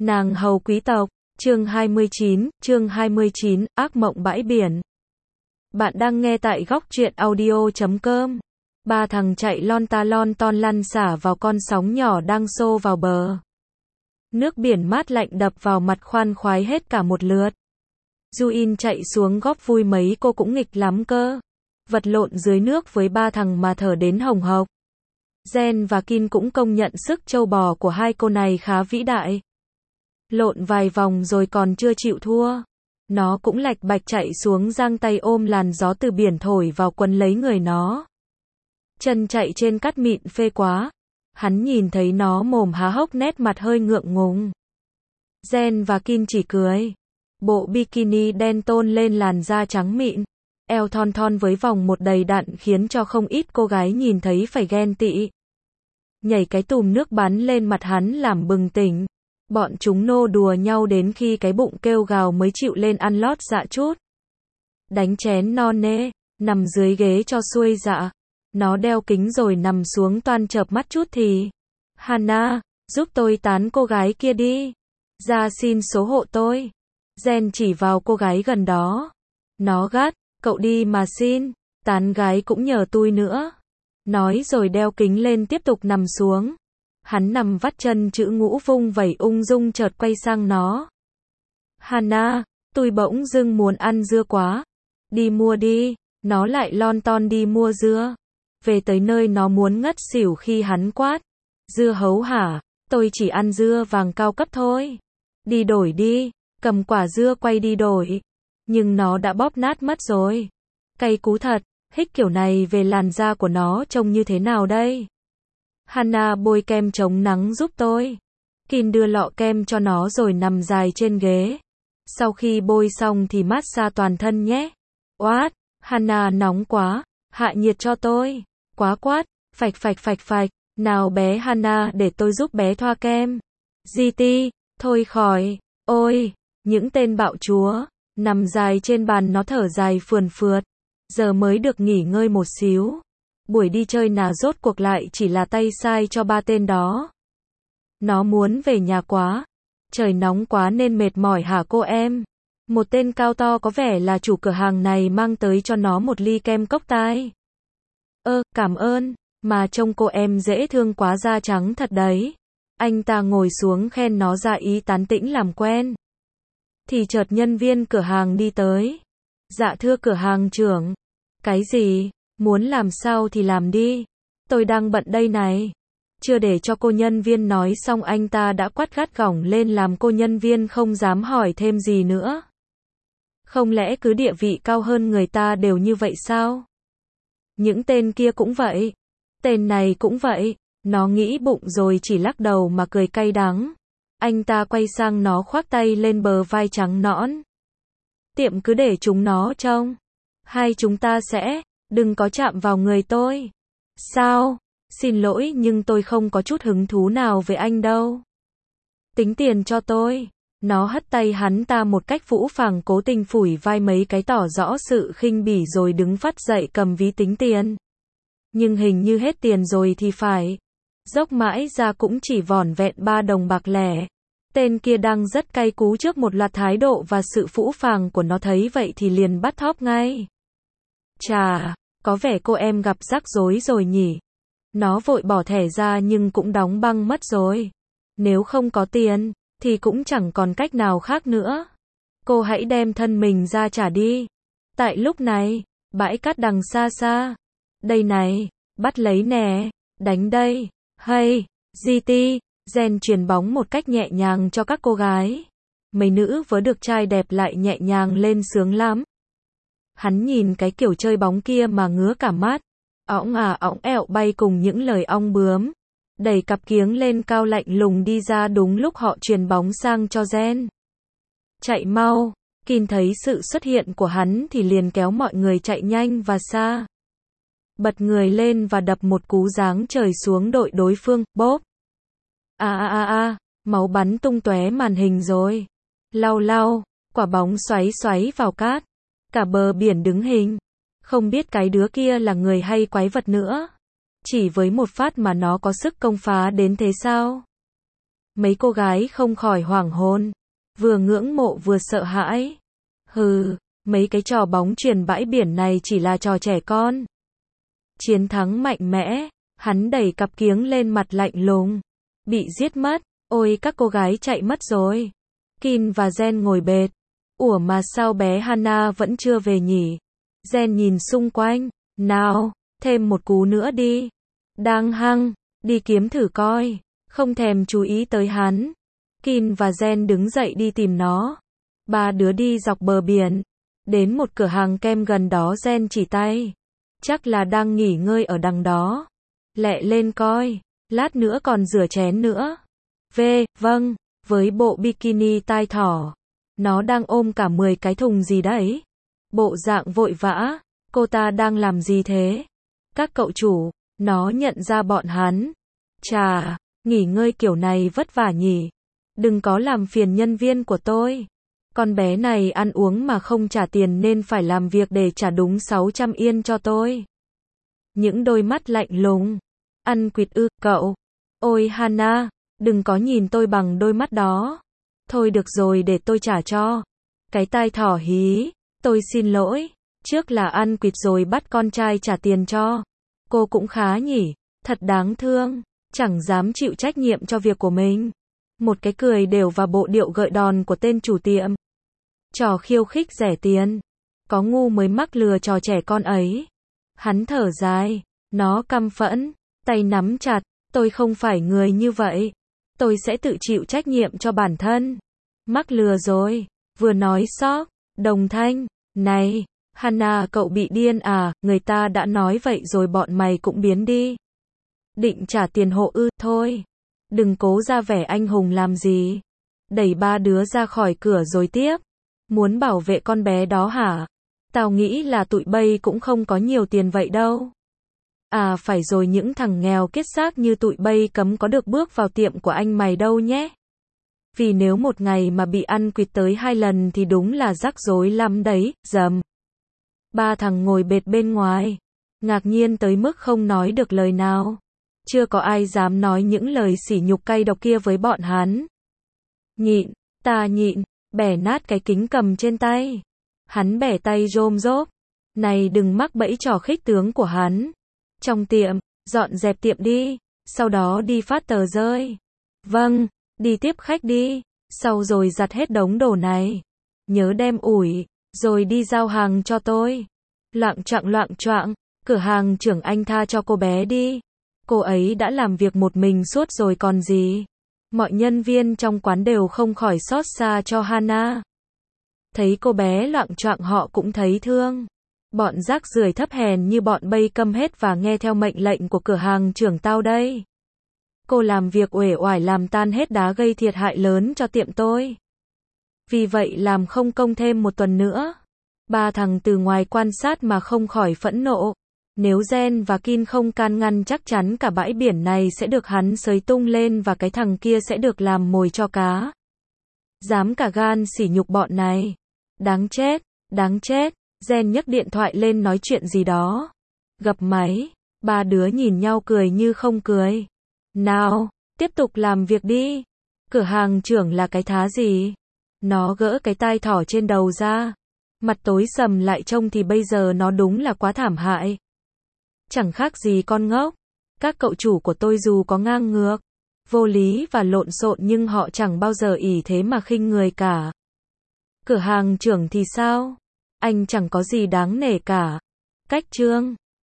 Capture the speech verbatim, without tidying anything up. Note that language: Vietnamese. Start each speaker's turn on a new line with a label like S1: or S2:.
S1: Nàng hầu quý tộc, chương hai mươi chín, chương hai mươi chín, ác mộng bãi biển. Bạn đang nghe tại góc truyện audio chấm com. Ba thằng chạy lon ta lon ton lăn xả vào con sóng nhỏ đang xô vào bờ. Nước biển mát lạnh đập vào mặt khoan khoái hết cả một lượt. Juin chạy xuống góp vui mấy cô cũng nghịch lắm cơ. Vật lộn dưới nước với ba thằng mà thở đến hồng hộc. Jen và Kin cũng công nhận sức trâu bò của hai cô này khá vĩ đại. Lộn vài vòng rồi còn chưa chịu thua. Nó cũng lạch bạch chạy xuống giang tay ôm làn gió từ biển thổi vào quấn lấy người nó. Chân chạy trên cát mịn phê quá. Hắn nhìn thấy nó mồm há hốc nét mặt hơi ngượng ngùng. Jen và Kin chỉ cười. Bộ bikini đen tôn lên làn da trắng mịn. Eo thon thon với vòng một đầy đặn khiến cho không ít cô gái nhìn thấy phải ghen tị. Nhảy cái tùm nước bắn lên mặt hắn làm bừng tỉnh. Bọn chúng nô đùa nhau đến khi cái bụng kêu gào mới chịu lên ăn lót dạ chút. Đánh chén no nê, nằm dưới ghế cho xuôi dạ. Nó đeo kính rồi nằm xuống toan chợp mắt chút thì. Hannah, giúp tôi tán cô gái kia đi. Ra xin số hộ tôi. Jen chỉ vào cô gái gần đó. Nó gắt, cậu đi mà xin, tán gái cũng nhờ tôi nữa. Nói rồi đeo kính lên tiếp tục nằm xuống. Hắn nằm vắt chân chữ ngũ vung vẩy ung dung chợt quay sang nó. Hannah, tôi bỗng dưng muốn ăn dưa quá. Đi mua đi, nó lại lon ton đi mua dưa. Về tới nơi nó muốn ngất xỉu khi hắn quát. Dưa hấu hả, tôi chỉ ăn dưa vàng cao cấp thôi. Đi đổi đi, cầm quả dưa quay đi đổi. Nhưng nó đã bóp nát mất rồi. Cay cú thật, hích kiểu này về làn da của nó trông như thế nào đây? Hannah bôi kem chống nắng giúp tôi. Kin đưa lọ kem cho nó rồi nằm dài trên ghế. Sau khi bôi xong thì massage toàn thân nhé. Oát, Hannah nóng quá, hạ nhiệt cho tôi. Quá quát, phạch phạch phạch phạch. Nào bé Hannah để tôi giúp bé thoa kem. giê tê, thôi khỏi, ôi, những tên bạo chúa. Nằm dài trên bàn nó thở dài phườn phượt. Giờ mới được nghỉ ngơi một xíu. Buổi đi chơi nào rốt cuộc lại chỉ là tay sai cho ba tên đó. Nó muốn về nhà quá. Trời nóng quá nên mệt mỏi hả cô em? Một tên cao to có vẻ là chủ cửa hàng này mang tới cho nó một ly kem cốc tai. Ơ, cảm ơn, mà trông cô em dễ thương quá, da trắng thật đấy. Anh ta ngồi xuống khen nó ra ý tán tĩnh làm quen. Thì chợt nhân viên cửa hàng đi tới. Dạ thưa cửa hàng trưởng. Cái gì? Muốn làm sao thì làm đi. Tôi đang bận đây này. Chưa để cho cô nhân viên nói xong anh ta đã quát gắt gỏng lên làm cô nhân viên không dám hỏi thêm gì nữa. Không lẽ cứ địa vị cao hơn người ta đều như vậy sao? Những tên kia cũng vậy. Tên này cũng vậy. Nó nghĩ bụng rồi chỉ lắc đầu mà cười cay đắng. Anh ta quay sang nó khoác tay lên bờ vai trắng nõn. Tiệm cứ để chúng nó trông. Hai chúng ta sẽ, đừng có chạm vào người tôi. Sao? Xin lỗi nhưng tôi không có chút hứng thú nào với anh đâu. Tính tiền cho tôi. Nó hất tay hắn ta một cách phũ phàng cố tình phủi vai mấy cái tỏ rõ sự khinh bỉ rồi đứng phắt dậy cầm ví tính tiền. Nhưng hình như hết tiền rồi thì phải. Dốc mãi ra cũng chỉ vỏn vẹn ba đồng bạc lẻ. Tên kia đang rất cay cú trước một loạt thái độ và sự phũ phàng của nó, thấy vậy thì liền bắt thóp ngay. Chà, có vẻ cô em gặp rắc rối rồi nhỉ. Nó vội bỏ thẻ ra nhưng cũng đóng băng mất rồi. Nếu không có tiền, thì cũng chẳng còn cách nào khác nữa. Cô hãy đem thân mình ra trả đi. Tại lúc này, bãi cát đằng xa xa. Đây này, bắt lấy nè, đánh đây, hay, giê tê. Jen chuyền bóng một cách nhẹ nhàng cho các cô gái. Mấy nữ vớ được trai đẹp lại nhẹ nhàng lên sướng lắm. Hắn nhìn cái kiểu chơi bóng kia mà ngứa cả mắt. Õng à õng ẹo bay cùng những lời ong bướm. Đẩy cặp kiếng lên cao lạnh lùng đi ra đúng lúc họ chuyền bóng sang cho Jen. Chạy mau. Kin thấy sự xuất hiện của hắn thì liền kéo mọi người chạy nhanh và xa. Bật người lên và đập một cú giáng trời xuống đội đối phương, bốp. A a a a, máu bắn tung tóe màn hình rồi. Lau lau, quả bóng xoáy xoáy vào cát. Cả bờ biển đứng hình. Không biết cái đứa kia là người hay quái vật nữa. Chỉ với một phát mà nó có sức công phá đến thế sao? Mấy cô gái không khỏi hoảng hồn, vừa ngưỡng mộ vừa sợ hãi. Hừ, mấy cái trò bóng chuyền bãi biển này chỉ là trò trẻ con. Chiến thắng mạnh mẽ, hắn đẩy cặp kiếng lên mặt lạnh lùng. Bị giết mất, ôi các cô gái chạy mất rồi. Kin và Jen ngồi bệt. Ủa mà sao bé Hana vẫn chưa về nhỉ? Jen nhìn xung quanh, nào, thêm một cú nữa đi. Đang hăng, đi kiếm thử coi. Không thèm chú ý tới hắn. Kin và Jen đứng dậy đi tìm nó. Ba đứa đi dọc bờ biển. Đến một cửa hàng kem gần đó, Jen chỉ tay. Chắc là đang nghỉ ngơi ở đằng đó. Lẹ lên coi, lát nữa còn rửa chén nữa. V, vâng, với bộ bikini tai thỏ. Nó đang ôm cả mười cái thùng gì đấy. Bộ dạng vội vã, cô ta đang làm gì thế? Các cậu chủ, nó nhận ra bọn hắn. Chà, nghỉ ngơi kiểu này vất vả nhỉ. Đừng có làm phiền nhân viên của tôi. Con bé này ăn uống mà không trả tiền nên phải làm việc để trả đúng sáu trăm yên cho tôi. Những đôi mắt lạnh lùng. Ăn quỵt ư, cậu. Ôi Hana, đừng có nhìn tôi bằng đôi mắt đó. Thôi được rồi, để tôi trả cho. Cái tai thỏ hí, tôi xin lỗi. Trước là ăn quỵt rồi bắt con trai trả tiền cho. Cô cũng khá nhỉ, thật đáng thương. Chẳng dám chịu trách nhiệm cho việc của mình. Một cái cười đều và bộ điệu gợi đòn của tên chủ tiệm. Trò khiêu khích rẻ tiền. Có ngu mới mắc lừa trò trẻ con ấy. Hắn thở dài. Nó căm phẫn. Tay nắm chặt. Tôi không phải người như vậy. Tôi sẽ tự chịu trách nhiệm cho bản thân. Mắc lừa rồi. Vừa nói sót. Đồng thanh. Này, Hana, cậu bị điên à? Người ta đã nói vậy rồi, bọn mày cũng biến đi. Định trả tiền hộ ư? Thôi. Đừng cố ra vẻ anh hùng làm gì. Đẩy ba đứa ra khỏi cửa rồi tiếp. Muốn bảo vệ con bé đó hả? Tao nghĩ là tụi bay cũng không có nhiều tiền vậy đâu. À phải rồi, những thằng nghèo kiết xác như tụi bay cấm có được bước vào tiệm của anh mày đâu nhé. Vì nếu một ngày mà bị ăn quỵt tới hai lần thì đúng là rắc rối lắm đấy. Dầm. Ba thằng ngồi bệt bên ngoài. Ngạc nhiên tới mức không nói được lời nào. Chưa có ai dám nói những lời sỉ nhục cay độc kia với bọn hắn. Nhịn, ta nhịn, bẻ nát cái kính cầm trên tay. Hắn bẻ tay rôm rốp. Này, đừng mắc bẫy trò khích tướng của hắn. Trong tiệm, dọn dẹp tiệm đi, sau đó đi phát tờ rơi. Vâng, đi tiếp khách đi, sau rồi giặt hết đống đồ này. Nhớ đem ủi, rồi đi giao hàng cho tôi. Loạng choạng loạng choạng, cửa hàng trưởng anh tha cho cô bé đi. Cô ấy đã làm việc một mình suốt rồi còn gì. Mọi nhân viên trong quán đều không khỏi xót xa cho Hana. Thấy cô bé loạng choạng họ cũng thấy thương. Bọn rác rưởi thấp hèn như bọn bay câm hết và nghe theo mệnh lệnh của cửa hàng trưởng tao đây. Cô làm việc uể oải làm tan hết đá gây thiệt hại lớn cho tiệm tôi. Vì vậy làm không công thêm một tuần nữa. Ba thằng từ ngoài quan sát mà không khỏi phẫn nộ. Nếu Jen và Kin không can ngăn chắc chắn cả bãi biển này sẽ được hắn xới tung lên và cái thằng kia sẽ được làm mồi cho cá. Dám cả gan sỉ nhục bọn này. Đáng chết, đáng chết. Jen nhấc điện thoại lên nói chuyện gì đó. Gập máy. Ba đứa nhìn nhau cười như không cười. Nào, tiếp tục làm việc đi. Cửa hàng trưởng là cái thá gì? Nó gỡ cái tai thỏ trên đầu ra. Mặt tối sầm lại, trông thì bây giờ nó đúng là quá thảm hại. Chẳng khác gì con ngốc. Các cậu chủ của tôi dù có ngang ngược, vô lý và lộn xộn nhưng họ chẳng bao giờ ỷ thế mà khinh người cả. Cửa hàng trưởng thì sao? Anh chẳng có gì đáng nể cả. Cách trương.